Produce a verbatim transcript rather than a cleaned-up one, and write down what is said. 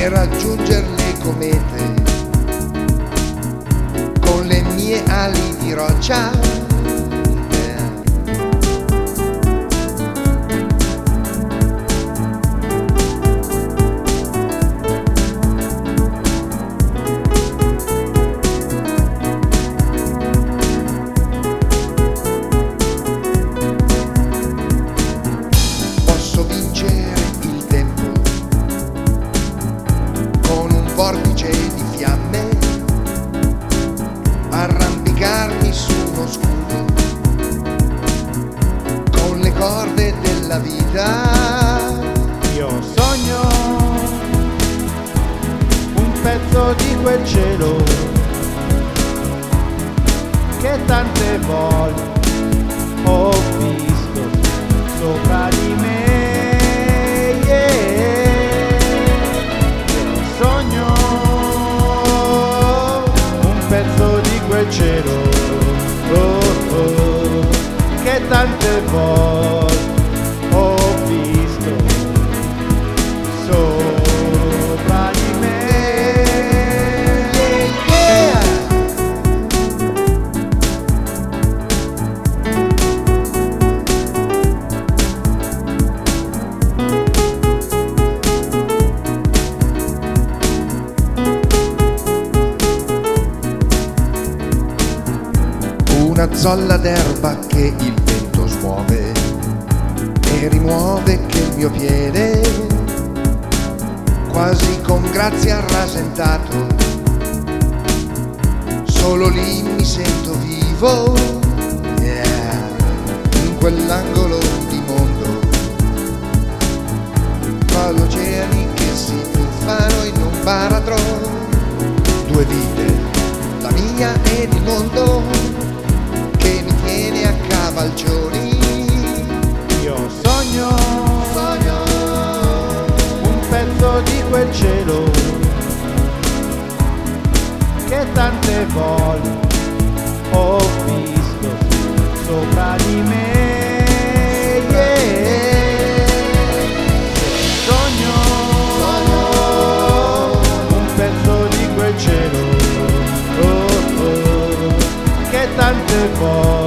raggiungere le comete con le mie ali di roccia. Posso vincere il tempo con un vortice di fiamme, arrampicarmi su uno scudo con le corde della vita. Io sogno un pezzo di quel cielo che tante volte ho visto sopra di me. Yeah. Io sogno un pezzo di quel cielo oh, oh, che tante volte ho visto sopra di me. Yeah. Una zolla d'erba che il vento smuove e rimuove che il mio piede, quasi con grazia rasentato, solo lì mi sento vivo. Yeah. In quell'angolo di mondo, tra gli oceani che si tuffano in un baratro, due vite, la mia ed il mondo, che mi tiene a cavalcioni. Io sogno, Sogno un pezzo di quel cielo che tante volte ho visto sopra di me. Yeah. Sogno, Sogno un pezzo di quel cielo oh, oh, che tante volte